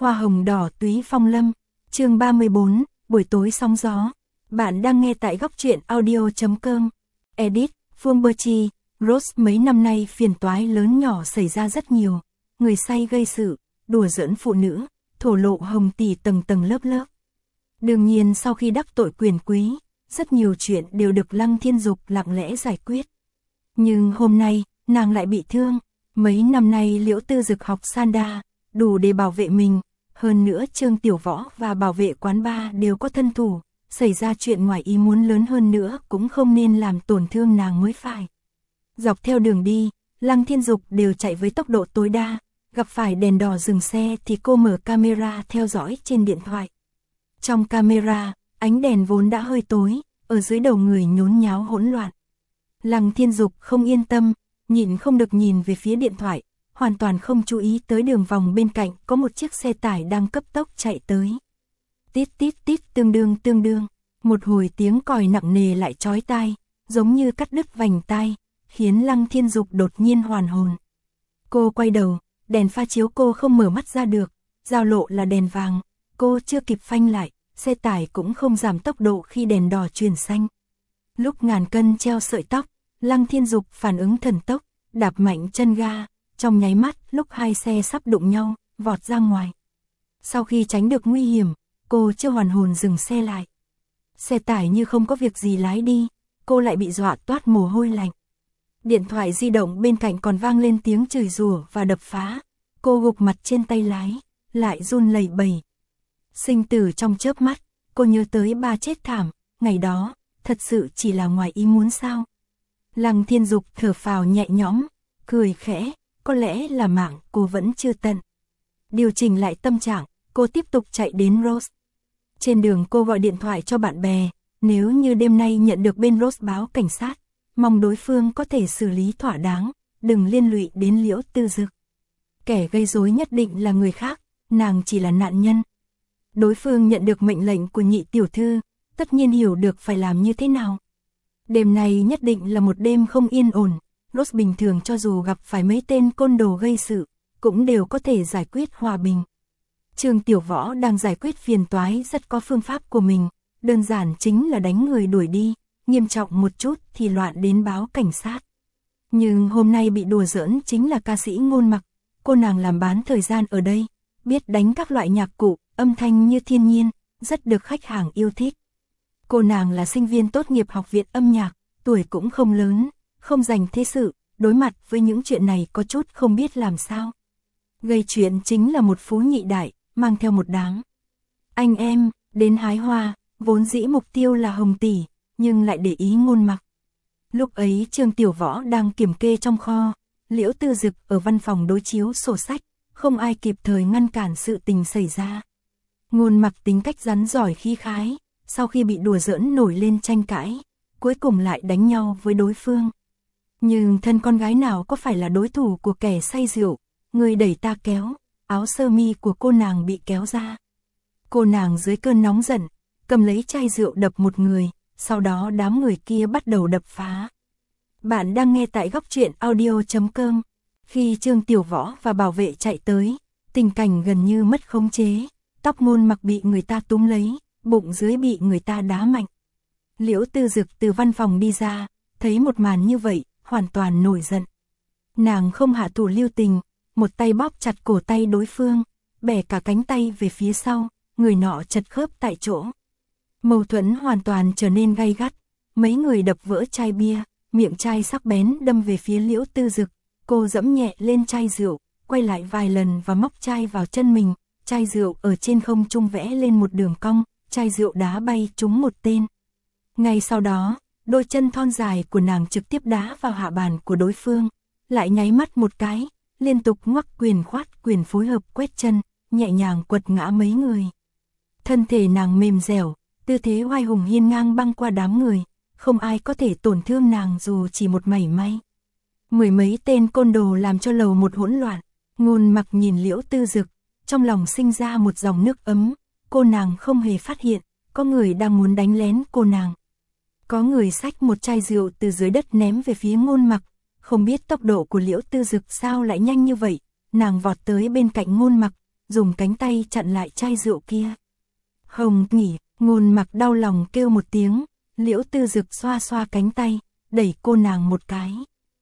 Hoa hồng đỏ túy phong lâm, chương 34, buổi tối sóng gió. Bạn đang nghe tại góc truyện audio.com. Edit, Phương Bơ Chi, Rose mấy năm nay phiền toái lớn nhỏ xảy ra rất nhiều. Người say gây sự, đùa giỡn phụ nữ, thổ lộ hồng tỷ tầng tầng lớp lớp. Đương nhiên sau khi đắc tội quyền quý, rất nhiều chuyện đều được Lăng Thiên Dục lặng lẽ giải quyết. Nhưng hôm nay, nàng lại bị thương. Mấy năm nay Liễu Tư Dực học Sanda, đủ để bảo vệ mình. Hơn nữa Trương Tiểu Võ và bảo vệ quán bar đều có thân thủ. Xảy ra chuyện ngoài ý muốn lớn hơn nữa cũng không nên làm tổn thương nàng mới phải. Dọc theo đường đi, Lăng Thiên Dục đều chạy với tốc độ tối đa. Gặp phải đèn đỏ dừng xe thì cô mở camera theo dõi trên điện thoại. Trong camera, ánh đèn vốn đã hơi tối, ở dưới đầu người nhốn nháo hỗn loạn. Lăng Thiên Dục không yên tâm, nhịn không được nhìn về phía điện thoại, hoàn toàn không chú ý tới đường vòng bên cạnh có một chiếc xe tải đang cấp tốc chạy tới. Tít tít tít tương đương, một hồi tiếng còi nặng nề lại chói tai, giống như cắt đứt vành tai, khiến Lăng Thiên Dục đột nhiên hoàn hồn. Cô quay đầu, đèn pha chiếu cô không mở mắt ra được, giao lộ là đèn vàng, cô chưa kịp phanh lại, xe tải cũng không giảm tốc độ khi đèn đỏ chuyển xanh. Lúc ngàn cân treo sợi tóc, Lăng Thiên Dục phản ứng thần tốc, đạp mạnh chân ga, trong nháy mắt lúc hai xe sắp đụng nhau, vọt ra ngoài. Sau khi tránh được nguy hiểm, cô chưa hoàn hồn dừng xe lại. Xe tải như không có việc gì lái đi, cô lại bị dọa toát mồ hôi lạnh. Điện thoại di động bên cạnh còn vang lên tiếng chửi rủa và đập phá, cô gục mặt trên tay lái, lại run lẩy bẩy. Sinh tử trong chớp mắt, cô nhớ tới ba chết thảm, ngày đó, thật sự chỉ là ngoài ý muốn sao? Lăng Thiên Dục thở phào nhẹ nhõm, cười khẽ, có lẽ là mạng cô vẫn chưa tận. Điều chỉnh lại tâm trạng, cô tiếp tục chạy đến Rose. Trên đường cô gọi điện thoại cho bạn bè, nếu như đêm nay nhận được bên Rose báo cảnh sát, mong đối phương có thể xử lý thỏa đáng, đừng liên lụy đến Liễu Tư Dực. Kẻ gây rối nhất định là người khác, nàng chỉ là nạn nhân. Đối phương nhận được mệnh lệnh của nhị tiểu thư, tất nhiên hiểu được phải làm như thế nào. Đêm này nhất định là một đêm không yên ổn. Rose bình thường cho dù gặp phải mấy tên côn đồ gây sự, cũng đều có thể giải quyết hòa bình. Trương Tiểu Võ đang giải quyết phiền toái rất có phương pháp của mình, đơn giản chính là đánh người đuổi đi, nghiêm trọng một chút thì loạn đến báo cảnh sát. Nhưng hôm nay bị đùa giỡn chính là ca sĩ Ngôn Mặc, cô nàng làm bán thời gian ở đây, biết đánh các loại nhạc cụ, âm thanh như thiên nhiên, rất được khách hàng yêu thích. Cô nàng là sinh viên tốt nghiệp học viện âm nhạc, tuổi cũng không lớn, không dành thế sự, đối mặt với những chuyện này có chút không biết làm sao. Gây chuyện chính là một phú nhị đại, mang theo một đám anh em, đến hái hoa, vốn dĩ mục tiêu là Hồng tỷ, nhưng lại để ý Ngôn Mặc. Lúc ấy Trương Tiểu Võ đang kiểm kê trong kho, Liễu Tư Dực ở văn phòng đối chiếu sổ sách, không ai kịp thời ngăn cản sự tình xảy ra. Ngôn Mặc tính cách rắn giỏi khí khái, sau khi bị đùa giỡn nổi lên tranh cãi, cuối cùng lại đánh nhau với đối phương. Nhưng thân con gái nào có phải là đối thủ của kẻ say rượu, người đẩy ta kéo, áo sơ mi của cô nàng bị kéo ra. Cô nàng dưới cơn nóng giận, cầm lấy chai rượu đập một người, sau đó đám người kia bắt đầu đập phá. Bạn đang nghe tại góc truyện audio.com. Khi Trương Tiểu Võ và bảo vệ chạy tới, tình cảnh gần như mất khống chế, tóc Ngôn Mặc bị người ta túm lấy, bụng dưới bị người ta đá mạnh. Liễu Tư Dực từ văn phòng đi ra, thấy một màn như vậy, hoàn toàn nổi giận. Nàng không hạ thủ lưu tình, một tay bóp chặt cổ tay đối phương, bẻ cả cánh tay về phía sau, người nọ chật khớp tại chỗ. Mâu thuẫn hoàn toàn trở nên gay gắt, mấy người đập vỡ chai bia, miệng chai sắc bén đâm về phía Liễu Tư Dực, cô giẫm nhẹ lên chai rượu, quay lại vài lần và móc chai vào chân mình, chai rượu ở trên không trung vẽ lên một đường cong, chai rượu đá bay trúng một tên. Ngay sau đó, đôi chân thon dài của nàng trực tiếp đá vào hạ bàn của đối phương, lại nháy mắt một cái, liên tục ngoắc quyền khoát quyền phối hợp quét chân, nhẹ nhàng quật ngã mấy người. Thân thể nàng mềm dẻo, tư thế oai hùng hiên ngang băng qua đám người, không ai có thể tổn thương nàng dù chỉ một mảy may. Mười mấy tên côn đồ làm cho lầu một hỗn loạn, Ngôn Mặc nhìn Liễu Tư Dực, trong lòng sinh ra một dòng nước ấm, cô nàng không hề phát hiện, có người đang muốn đánh lén cô nàng. Có người xách một chai rượu từ dưới đất ném về phía Ngôn Mặc, không biết tốc độ của Liễu Tư Dực sao lại nhanh như vậy, nàng vọt tới bên cạnh Ngôn Mặc, dùng cánh tay chặn lại chai rượu kia. Hồng Nghỉ, Ngôn Mặc đau lòng kêu một tiếng, Liễu Tư Dực xoa xoa cánh tay, đẩy cô nàng một cái.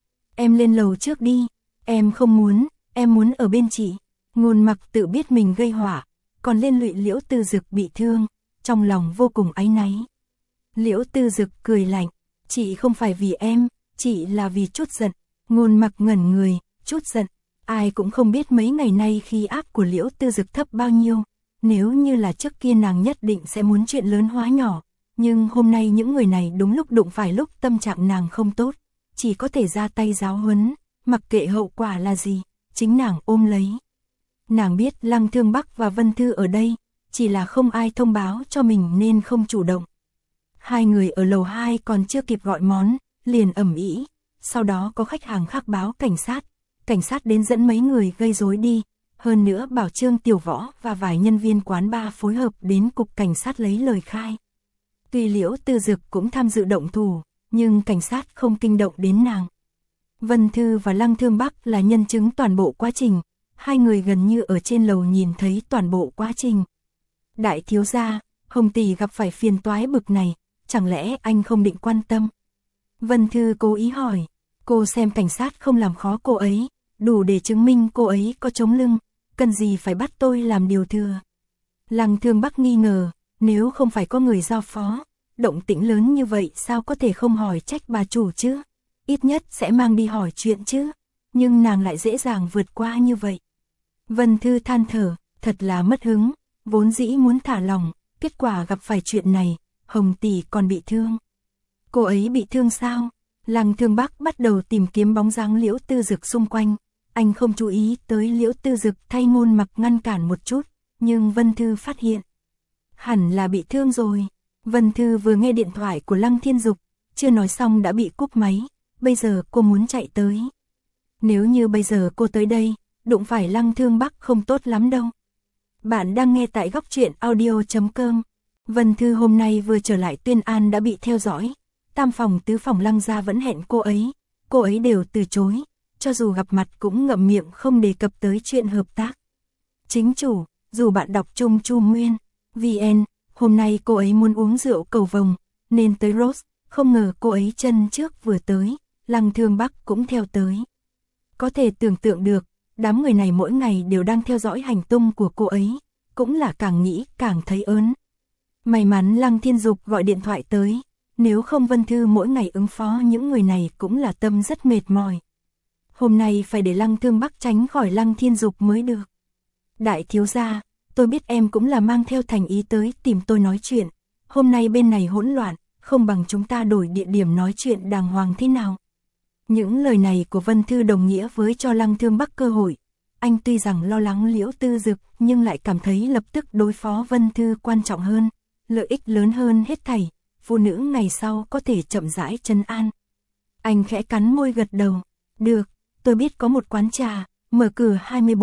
Em lên lầu trước đi, em không muốn, em muốn ở bên chị. Ngôn Mặc tự biết mình gây họa, còn liên lụy Liễu Tư Dực bị thương, trong lòng vô cùng áy náy. Liễu Tư Dực cười lạnh, chị không phải vì em, chị là vì chút giận. Ngôn Mặc ngẩn người, chút giận, ai cũng không biết mấy ngày nay khí áp của Liễu Tư Dực thấp bao nhiêu. Nếu như là trước kia nàng nhất định sẽ muốn chuyện lớn hóa nhỏ, nhưng hôm nay những người này đúng lúc đụng phải lúc tâm trạng nàng không tốt, chỉ có thể ra tay giáo huấn, mặc kệ hậu quả là gì, chính nàng ôm lấy. Nàng biết Lăng Thương Bắc và Vân Thư ở đây, chỉ là không ai thông báo cho mình nên không chủ động. Hai người ở lầu 2 còn chưa kịp gọi món, liền ầm ĩ, sau đó có khách hàng khác báo cảnh sát đến dẫn mấy người gây rối đi, hơn nữa bảo Trương Tiểu Võ và vài nhân viên quán bar phối hợp đến cục cảnh sát lấy lời khai. Tuy Liễu Tư Dực cũng tham dự động thủ, nhưng cảnh sát không kinh động đến nàng. Vân Thư và Lăng Thương Bắc là nhân chứng toàn bộ quá trình, hai người gần như ở trên lầu nhìn thấy toàn bộ quá trình. Đại thiếu gia, Hồng tỷ gặp phải phiền toái bực này, chẳng lẽ anh không định quan tâm? Vân Thư cố ý hỏi, cô xem cảnh sát không làm khó cô ấy, đủ để chứng minh cô ấy có chống lưng, cần gì phải bắt tôi làm điều thừa. Lăng Thương Bắc nghi ngờ, nếu không phải có người giao phó, động tĩnh lớn như vậy sao có thể không hỏi trách bà chủ chứ? Ít nhất sẽ mang đi hỏi chuyện chứ, nhưng nàng lại dễ dàng vượt qua như vậy. Vân Thư than thở, thật là mất hứng, vốn dĩ muốn thả lòng, kết quả gặp phải chuyện này, Hồng tỷ còn bị thương. Cô ấy bị thương sao? Lăng Thương Bắc bắt đầu tìm kiếm bóng dáng Liễu Tư Dực xung quanh, anh không chú ý tới Liễu Tư Dực thay Ngôn Mặc ngăn cản một chút, nhưng Vân Thư phát hiện. Hẳn là bị thương rồi. Vân Thư vừa nghe điện thoại của Lăng Thiên Dục, chưa nói xong đã bị cúp máy, bây giờ cô muốn chạy tới. Nếu như bây giờ cô tới đây, đụng phải Lăng Thương Bắc không tốt lắm đâu. Bạn đang nghe tại góc truyện audio.com. Vân Thư hôm nay vừa trở lại Tuyên An đã bị theo dõi, tam phòng tứ phòng Lăng gia vẫn hẹn cô ấy đều từ chối, cho dù gặp mặt cũng ngậm miệng không đề cập tới chuyện hợp tác. Chính chủ, dù bạn đọc chung Chu Nguyên, VN, hôm nay cô ấy muốn uống rượu cầu vồng, nên tới Rose, không ngờ cô ấy chân trước vừa tới, Lăng Thương Bắc cũng theo tới. Có thể tưởng tượng được, đám người này mỗi ngày đều đang theo dõi hành tung của cô ấy, cũng là càng nghĩ càng thấy ớn. May mắn Lăng Thiên Dục gọi điện thoại tới, nếu không Vân Thư mỗi ngày ứng phó những người này cũng là tâm rất mệt mỏi. Hôm nay phải để Lăng Thương Bắc tránh khỏi Lăng Thiên Dục mới được. Đại thiếu gia, tôi biết em cũng là mang theo thành ý tới tìm tôi nói chuyện, hôm nay bên này hỗn loạn, không bằng chúng ta đổi địa điểm nói chuyện đàng hoàng thế nào. Những lời này của Vân Thư đồng nghĩa với cho Lăng Thương Bắc cơ hội. Anh tuy rằng lo lắng Liễu Tư Dực nhưng lại cảm thấy lập tức đối phó Vân Thư quan trọng hơn, lợi ích lớn hơn hết thảy, phụ nữ ngày sau có thể chậm rãi trấn an. Anh khẽ cắn môi gật đầu, được, tôi biết có một quán trà, mở cửa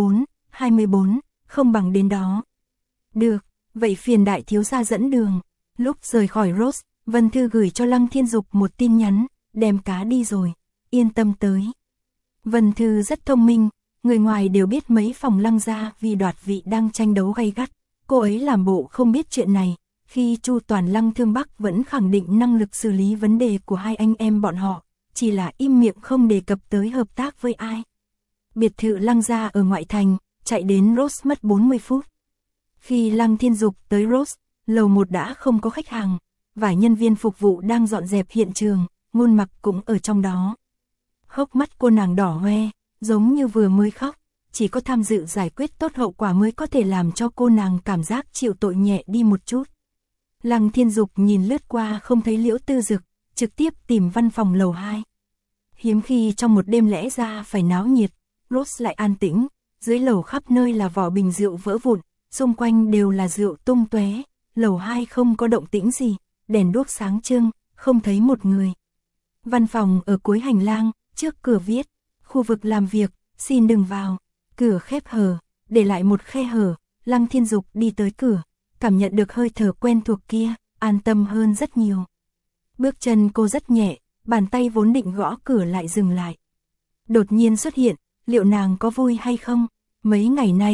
24, không bằng đến đó. Được, vậy phiền đại thiếu gia dẫn đường. Lúc rời khỏi Rose, Vân Thư gửi cho Lăng Thiên Dục một tin nhắn, đem cá đi rồi, yên tâm tới. Vân Thư rất thông minh, người ngoài đều biết mấy phòng Lăng gia vì đoạt vị đang tranh đấu gay gắt, cô ấy làm bộ không biết chuyện này, khi Chu Toàn Lăng Thương Bắc vẫn khẳng định năng lực xử lý vấn đề của hai anh em bọn họ, chỉ là im miệng không đề cập tới hợp tác với ai. Biệt thự Lăng gia ở ngoại thành, chạy đến Rose mất 40 phút. Khi Lăng Thiên Dục tới Rose, lầu 1 đã không có khách hàng, vài nhân viên phục vụ đang dọn dẹp hiện trường, Ngôn Mặc cũng ở trong đó. Hốc mắt cô nàng đỏ hoe, giống như vừa mới khóc, chỉ có tham dự giải quyết tốt hậu quả mới có thể làm cho cô nàng cảm giác chịu tội nhẹ đi một chút. Lăng Thiên Dục nhìn lướt qua không thấy Liễu Tư Dực, trực tiếp tìm văn phòng lầu 2. Hiếm khi trong một đêm lẽ ra phải náo nhiệt, Rose lại an tĩnh, dưới lầu khắp nơi là vỏ bình rượu vỡ vụn, xung quanh đều là rượu tung tóe, lầu 2 không có động tĩnh gì, đèn đuốc sáng trưng, không thấy một người. Văn phòng ở cuối hành lang, trước cửa viết, khu vực làm việc, xin đừng vào, cửa khép hờ, để lại một khe hở, Lăng Thiên Dục đi tới cửa, cảm nhận được hơi thở quen thuộc kia, an tâm hơn rất nhiều. Bước chân cô rất nhẹ, bàn tay vốn định gõ cửa lại dừng lại. Đột nhiên xuất hiện, liệu nàng có vui hay không? Mấy ngày nay,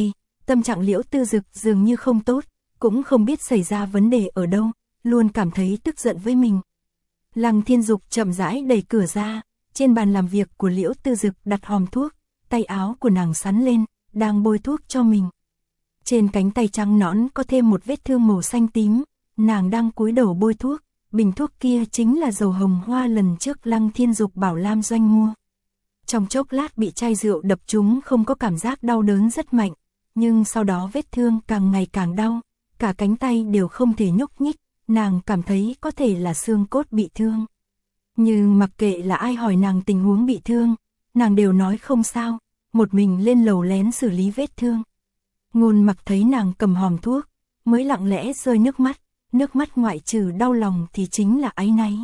Tâm trạng Liễu Tư Dực dường như không tốt, cũng không biết xảy ra vấn đề ở đâu, luôn cảm thấy tức giận với mình. Lăng Thiên Dục chậm rãi đẩy cửa ra, trên bàn làm việc của Liễu Tư Dực đặt hòm thuốc, tay áo của nàng sắn lên, đang bôi thuốc cho mình. Trên cánh tay trắng nõn có thêm một vết thương màu xanh tím, nàng đang cúi đầu bôi thuốc, bình thuốc kia chính là dầu hồng hoa lần trước Lăng Thiên Dục bảo Lam Doanh mua. Trong chốc lát bị chai rượu đập trúng không có cảm giác đau đớn rất mạnh, nhưng sau đó vết thương càng ngày càng đau, cả cánh tay đều không thể nhúc nhích, nàng cảm thấy có thể là xương cốt bị thương. Nhưng mặc kệ là ai hỏi nàng tình huống bị thương, nàng đều nói không sao, một mình lên lầu lén xử lý vết thương. Ngôn Mặc thấy nàng cầm hòm thuốc, mới lặng lẽ rơi nước mắt ngoại trừ đau lòng thì chính là áy náy.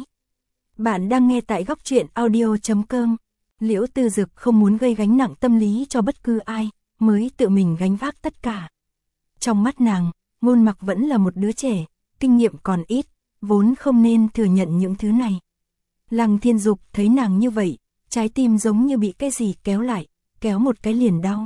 Bạn đang nghe tại góc truyện audio.com. Liễu Tư Dực không muốn gây gánh nặng tâm lý cho bất cứ ai, mới tự mình gánh vác tất cả. Trong mắt nàng, Ngôn Mặc vẫn là một đứa trẻ, kinh nghiệm còn ít, vốn không nên thừa nhận những thứ này. Lăng Thiên Dục thấy nàng như vậy, trái tim giống như bị cái gì kéo lại, kéo một cái liền đau.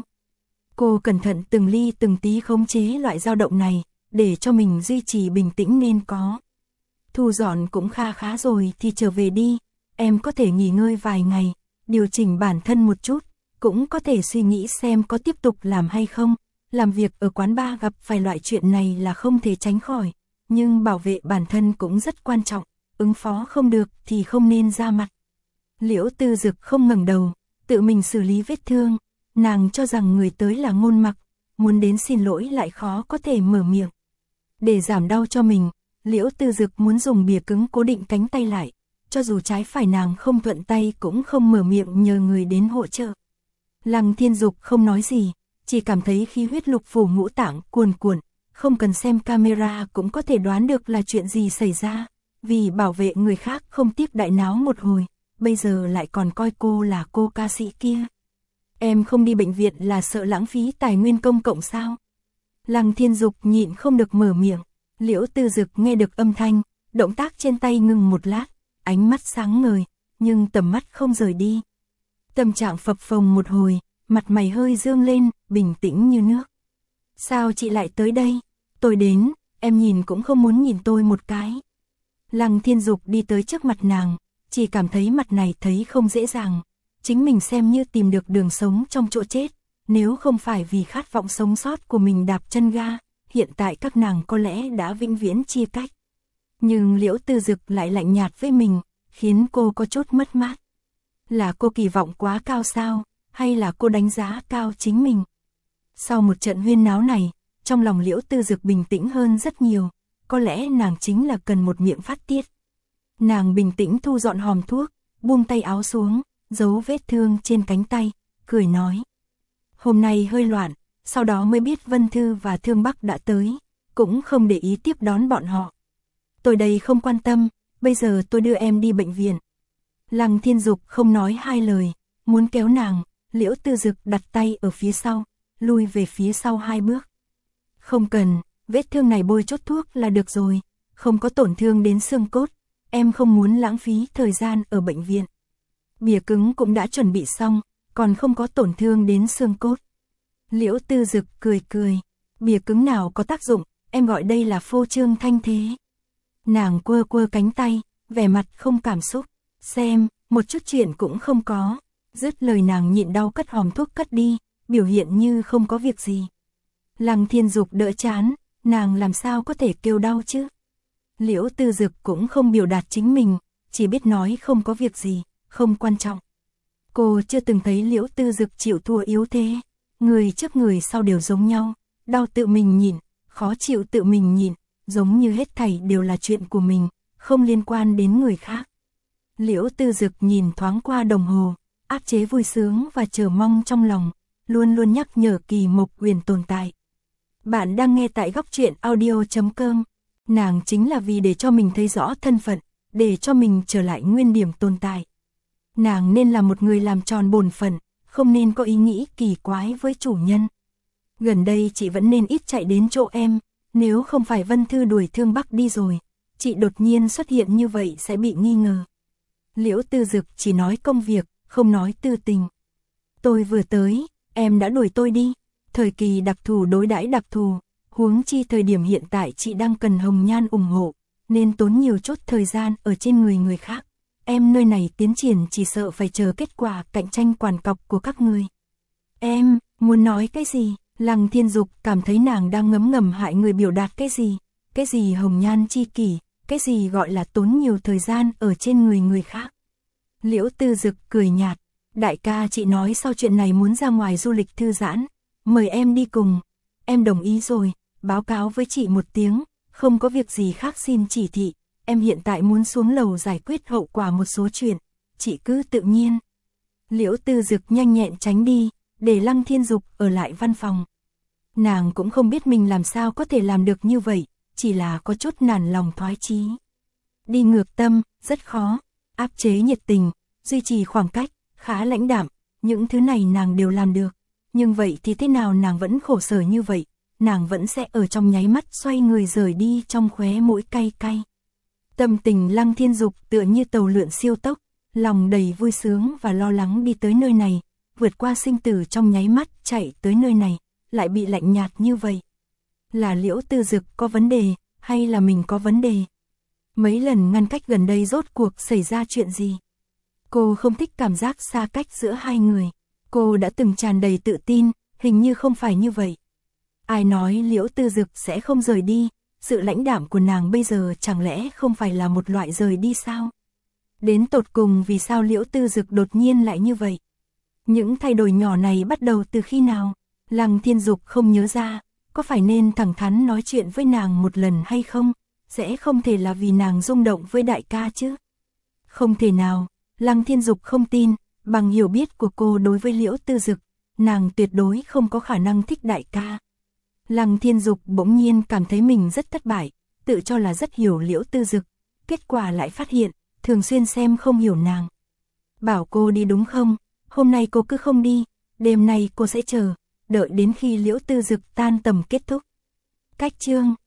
Cô cẩn thận từng ly từng tí khống chế loại dao động này, để cho mình duy trì bình tĩnh nên có. Thu dọn cũng khá rồi thì trở về đi, em có thể nghỉ ngơi vài ngày, điều chỉnh bản thân một chút, cũng có thể suy nghĩ xem có tiếp tục làm hay không. Làm việc ở quán bar gặp phải loại chuyện này là không thể tránh khỏi, nhưng bảo vệ bản thân cũng rất quan trọng, ứng phó không được thì không nên ra mặt. Liễu Tư Dực không ngẩng đầu, tự mình xử lý vết thương, nàng cho rằng người tới là Ngôn Mặc, muốn đến xin lỗi lại khó có thể mở miệng. Để giảm đau cho mình, Liễu Tư Dực muốn dùng bìa cứng cố định cánh tay lại, cho dù trái phải nàng không thuận tay cũng không mở miệng nhờ người đến hỗ trợ. Lăng Thiên Dục không nói gì, chỉ cảm thấy khí huyết lục phủ ngũ tạng cuồn cuộn, không cần xem camera cũng có thể đoán được là chuyện gì xảy ra, vì bảo vệ người khác không tiếc đại náo một hồi, bây giờ lại còn coi cô là cô ca sĩ kia. Em không đi bệnh viện là sợ lãng phí tài nguyên công cộng sao? Lăng Thiên Dục nhịn không được mở miệng, Liễu Tư Dực nghe được âm thanh, động tác trên tay ngừng một lát, ánh mắt sáng ngời, nhưng tầm mắt không rời đi. Tâm trạng phập phồng một hồi, mặt mày hơi dương lên, bình tĩnh như nước. Sao chị lại tới đây? Tôi đến, em nhìn cũng không muốn nhìn tôi một cái. Lăng Thiên Dục đi tới trước mặt nàng, chỉ cảm thấy mặt này thấy không dễ dàng. Chính mình xem như tìm được đường sống trong chỗ chết, nếu không phải vì khát vọng sống sót của mình đạp chân ga, hiện tại các nàng có lẽ đã vĩnh viễn chia cách. Nhưng Liễu Tư Dực lại lạnh nhạt với mình, khiến cô có chút mất mát. Là cô kỳ vọng quá cao sao, hay là cô đánh giá cao chính mình? Sau một trận huyên náo này, trong lòng Liễu Tư Dực bình tĩnh hơn rất nhiều, có lẽ nàng chính là cần một miệng phát tiết. Nàng bình tĩnh thu dọn hòm thuốc, buông tay áo xuống, giấu vết thương trên cánh tay, cười nói. Hôm nay hơi loạn, sau đó mới biết Vân Thư và Thương Bắc đã tới, cũng không để ý tiếp đón bọn họ. Tôi đây không quan tâm, bây giờ tôi đưa em đi bệnh viện. Lăng Thiên Dục không nói hai lời, muốn kéo nàng, Liễu Tư Dực đặt tay ở phía sau, lui về phía sau 2 bước. Không cần, vết thương này bôi chốt thuốc là được rồi, không có tổn thương đến xương cốt, em không muốn lãng phí thời gian ở bệnh viện. Bìa cứng cũng đã chuẩn bị xong, còn không có tổn thương đến xương cốt. Liễu Tư Dực cười, bìa cứng nào có tác dụng, em gọi đây là phô trương thanh thế. Nàng quơ cánh tay, vẻ mặt không cảm xúc, xem, một chút chuyện cũng không có. Dứt lời nàng nhịn đau cất hòm thuốc cất đi, biểu hiện như không có việc gì. Lăng Thiên Dục đỡ chán, nàng làm sao có thể kêu đau chứ? Liễu Tư Dực cũng không biểu đạt chính mình, chỉ biết nói không có việc gì, không quan trọng. Cô chưa từng thấy Liễu Tư Dực chịu thua yếu thế, người trước người sau đều giống nhau, đau tự mình nhịn, khó chịu tự mình nhịn, giống như hết thảy đều là chuyện của mình, không liên quan đến người khác. Liễu Tư Dực nhìn thoáng qua đồng hồ, áp chế vui sướng và chờ mong trong lòng, luôn luôn nhắc nhở Kỳ Mộc Huyền tồn tại. Bạn đang nghe tại góc truyện audio.com. Nàng chính là vì để cho mình thấy rõ thân phận, để cho mình trở lại nguyên điểm tồn tại. Nàng nên là một người làm tròn bổn phận, không nên có ý nghĩ kỳ quái với chủ nhân. Gần đây chị vẫn nên ít chạy đến chỗ em, nếu không phải Vân Thư đuổi Thương Bắc đi rồi, chị đột nhiên xuất hiện như vậy sẽ bị nghi ngờ. Liễu Tư Dực chỉ nói công việc, không nói tư tình. Tôi vừa tới, em đã đuổi tôi đi, Thời kỳ đặc thù đối đãi đặc thù, huống chi thời điểm hiện tại chị đang cần Hồng Nhan ủng hộ, nên tốn nhiều chút thời gian ở trên người khác. Em nơi này tiến triển chỉ sợ phải chờ kết quả cạnh tranh quàn cọc của các người. Em, muốn nói cái gì? Lăng Thiên Dục cảm thấy nàng đang ngấm ngầm hại người biểu đạt cái gì hồng nhan chi kỷ, cái gì gọi là tốn nhiều thời gian ở trên người khác. Liễu Tư Dực cười nhạt, đại ca chị nói sau chuyện này muốn ra ngoài du lịch thư giãn, mời em đi cùng, em đồng ý rồi, báo cáo với chị một tiếng, không có việc gì khác xin chỉ thị, em hiện tại muốn xuống lầu giải quyết hậu quả một số chuyện, chị cứ tự nhiên. Liễu Tư Dực nhanh nhẹn tránh đi, để Lăng Thiên Dục ở lại văn phòng. Nàng cũng không biết mình làm sao có thể làm được như vậy, chỉ là có chút nản lòng thoái chí. Đi ngược tâm, rất khó, áp chế nhiệt tình, duy trì khoảng cách, khá lãnh đạm, những thứ này nàng đều làm được. Nhưng vậy thì thế nào nàng vẫn khổ sở như vậy, nàng vẫn sẽ ở trong nháy mắt xoay người rời đi trong khóe mũi cay cay. Tâm tình Lăng Thiên Dục tựa như tàu lượn siêu tốc, lòng đầy vui sướng và lo lắng đi tới nơi này, vượt qua sinh tử trong nháy mắt chạy tới nơi này, lại bị lạnh nhạt như vậy. Là Liễu Tư Dực có vấn đề, hay là mình có vấn đề? Mấy lần ngăn cách gần đây rốt cuộc xảy ra chuyện gì? Cô không thích cảm giác xa cách giữa hai người. Cô đã từng tràn đầy tự tin, hình như không phải như vậy. Ai nói Liễu Tư Dực sẽ không rời đi, sự lãnh đạm của nàng bây giờ chẳng lẽ không phải là một loại rời đi sao? Đến tột cùng vì sao Liễu Tư Dực đột nhiên lại như vậy? Những thay đổi nhỏ này bắt đầu từ khi nào? Lăng Thiên Dục không nhớ ra, có phải nên thẳng thắn nói chuyện với nàng một lần hay không? Sẽ không thể là vì nàng rung động với đại ca chứ? Không thể nào, Lăng Thiên Dục không tin, bằng hiểu biết của cô đối với Liễu Tư Dực, nàng tuyệt đối không có khả năng thích đại ca. Lăng Thiên Dục bỗng nhiên cảm thấy mình rất thất bại, tự cho là rất hiểu Liễu Tư Dực, kết quả lại phát hiện, thường xuyên xem không hiểu nàng. Bảo cô đi đúng không? Hôm nay cô cứ không đi, đêm nay cô sẽ chờ, đợi đến khi Liễu Tư Dực tan tầm kết thúc. Cách chương